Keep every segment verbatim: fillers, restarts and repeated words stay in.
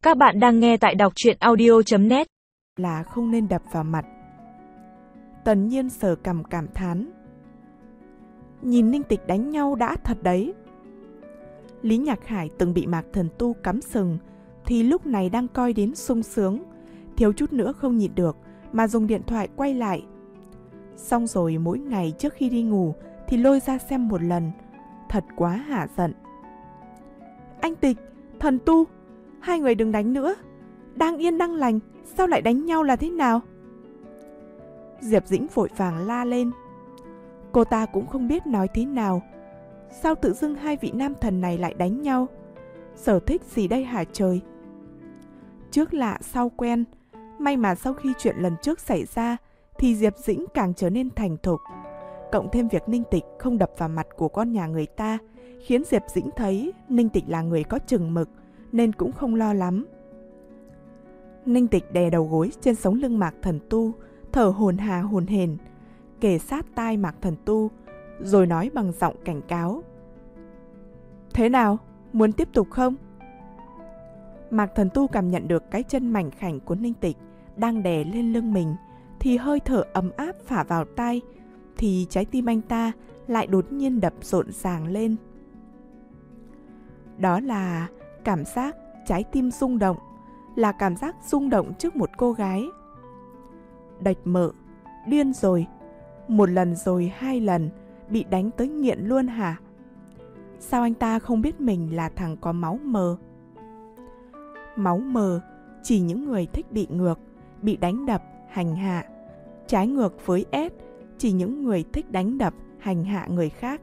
Các bạn đang nghe tại đọc truyện audio chấm net. Là không nên đập vào mặt. Tần Nhiên sờ cằm cảm thán. Nhìn Ninh Tịch đánh nhau đã thật đấy. Lý Nhạc Hải từng bị Mạc Thần Tu cắm sừng, thì lúc này đang coi đến sung sướng, thiếu chút nữa không nhịn được mà dùng điện thoại quay lại. Xong rồi mỗi ngày trước khi đi ngủ thì lôi ra xem một lần. Thật quá hả giận. Anh Tịch, Thần Tu, hai người đừng đánh nữa. Đang yên đang lành, sao lại đánh nhau là thế nào? Diệp Dĩnh vội vàng la lên. Cô ta cũng không biết nói thế nào. Sao tự dưng hai vị nam thần này lại đánh nhau? Sở thích gì đây hả trời? Trước lạ sau quen. May mà sau khi chuyện lần trước xảy ra thì Diệp Dĩnh càng trở nên thành thục. Cộng thêm việc Ninh Tịch không đập vào mặt của con nhà người ta, khiến Diệp Dĩnh thấy Ninh Tịch là người có chừng mực, nên cũng không lo lắm. Ninh Tịch đè đầu gối trên sống lưng Mạc Thần Tu, thở hổn hà hổn hển, kề sát tai Mạc Thần Tu, rồi nói bằng giọng cảnh cáo. Thế nào? Muốn tiếp tục không? Mạc Thần Tu cảm nhận được cái chân mảnh khảnh của Ninh Tịch đang đè lên lưng mình, thì hơi thở ấm áp phả vào tai, thì trái tim anh ta lại đột nhiên đập rộn ràng lên. Đó là cảm giác trái tim rung động, là cảm giác rung động trước một cô gái. Đạch mợ, điên rồi, một lần rồi hai lần, bị đánh tới nghiện luôn hả? Sao anh ta không biết mình là thằng có máu mờ? Máu mờ chỉ những người thích bị ngược, bị đánh đập, hành hạ. Trái ngược với S, chỉ những người thích đánh đập, hành hạ người khác.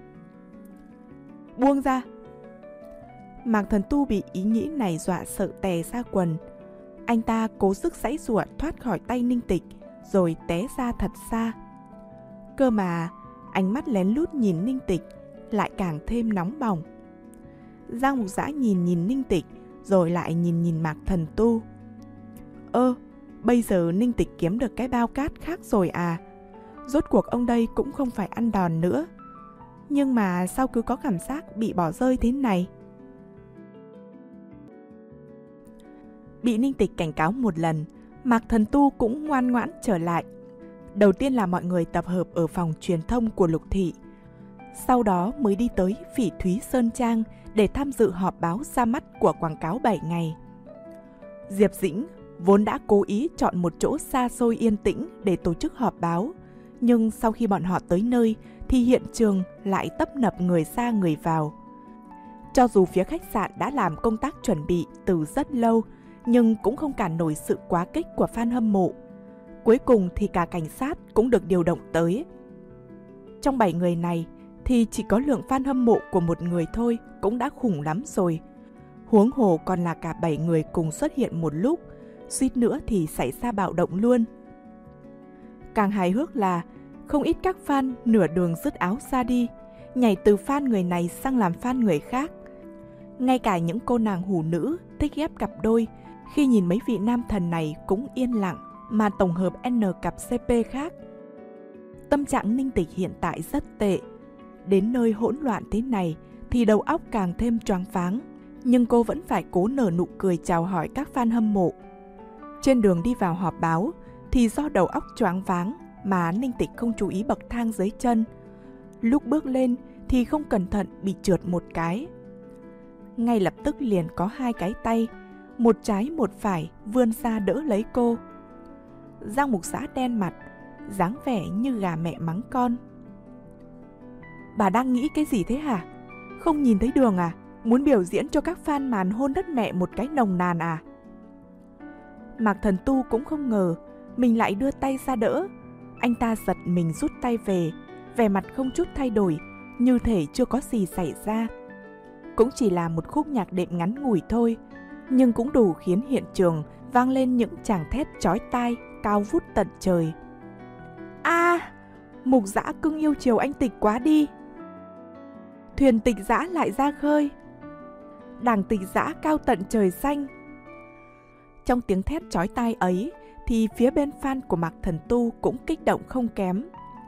Buông ra! Mạc Thần Tu bị ý nghĩ này dọa sợ tè ra quần. Anh ta cố sức giãy giụa thoát khỏi tay Ninh Tịch, rồi té ra thật xa. Cơ mà ánh mắt lén lút nhìn Ninh Tịch lại càng thêm nóng bỏng. Giang Mục Dã nhìn nhìn Ninh Tịch, rồi lại nhìn nhìn Mạc Thần Tu. Ơ, bây giờ Ninh Tịch kiếm được cái bao cát khác rồi à? Rốt cuộc ông đây cũng không phải ăn đòn nữa. Nhưng mà sao cứ có cảm giác bị bỏ rơi thế này? Bị Ninh Tịch cảnh cáo một lần, Mạc Thần Tu cũng ngoan ngoãn trở lại. Đầu tiên là mọi người tập hợp ở phòng truyền thông của Lục Thị. Sau đó mới đi tới Phỉ Thúy Sơn Trang để tham dự họp báo ra mắt của quảng cáo bảy ngày. Diệp Dĩnh vốn đã cố ý chọn một chỗ xa xôi yên tĩnh để tổ chức họp báo, nhưng sau khi bọn họ tới nơi thì hiện trường lại tấp nập người ra người vào. Cho dù phía khách sạn đã làm công tác chuẩn bị từ rất lâu, nhưng cũng không cản nổi sự quá kích của fan hâm mộ. Cuối cùng thì cả cảnh sát cũng được điều động tới. Trong bảy người này thì chỉ có lượng fan hâm mộ của một người thôi cũng đã khủng lắm rồi. Huống hồ còn là cả bảy người cùng xuất hiện một lúc, suýt nữa thì xảy ra bạo động luôn. Càng hài hước là không ít các fan nửa đường dứt áo ra đi, nhảy từ fan người này sang làm fan người khác. Ngay cả những cô nàng hủ nữ thích ghép cặp đôi, khi nhìn mấy vị nam thần này cũng yên lặng mà tổng hợp N cặp xê pê khác. Tâm trạng Ninh Tịch hiện tại rất tệ. Đến nơi hỗn loạn thế này thì đầu óc càng thêm choáng váng, nhưng cô vẫn phải cố nở nụ cười chào hỏi các fan hâm mộ. Trên đường đi vào họp báo thì do đầu óc choáng váng mà Ninh Tịch không chú ý bậc thang dưới chân. Lúc bước lên thì không cẩn thận bị trượt một cái. Ngay lập tức liền có hai cái tay, một trái một phải vươn ra đỡ lấy cô. Giang Mục Dã đen mặt, dáng vẻ như gà mẹ mắng con. Bà đang nghĩ cái gì thế hả? Không nhìn thấy đường à? Muốn biểu diễn cho các fan màn hôn đất mẹ một cái nồng nàn à? Mạc Thần Tu cũng không ngờ mình lại đưa tay ra đỡ. Anh ta giật mình rút tay về, vẻ mặt không chút thay đổi, như thể chưa có gì xảy ra. Cũng chỉ là một khúc nhạc đệm ngắn ngủi thôi, nhưng cũng đủ khiến hiện trường vang lên những tràng thét chói tai, cao vút tận trời. A, à, Mục Dã cưng yêu chiều anh Tịch quá đi. Thuyền Tịch Dã lại ra khơi. Đảng Tịch Dã cao tận trời xanh. Trong tiếng thét chói tai ấy thì phía bên fan của Mạc Thần Tu cũng kích động không kém.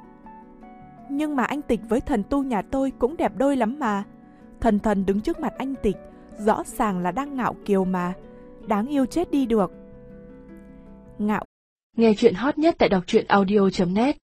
Nhưng mà anh Tịch với Thần Tu nhà tôi cũng đẹp đôi lắm mà. Thần Thần đứng trước mặt anh Tịch, rõ ràng là đang ngạo kiều mà. đáng yêu chết đi được. Ngạo Nghe chuyện hot nhất tại đọc truyện audio chấm net.